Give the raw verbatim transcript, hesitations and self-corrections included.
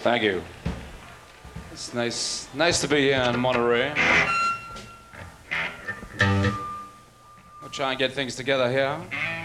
Thank you. It's nice, nice to be here in Monterey. We'll try and get things together here.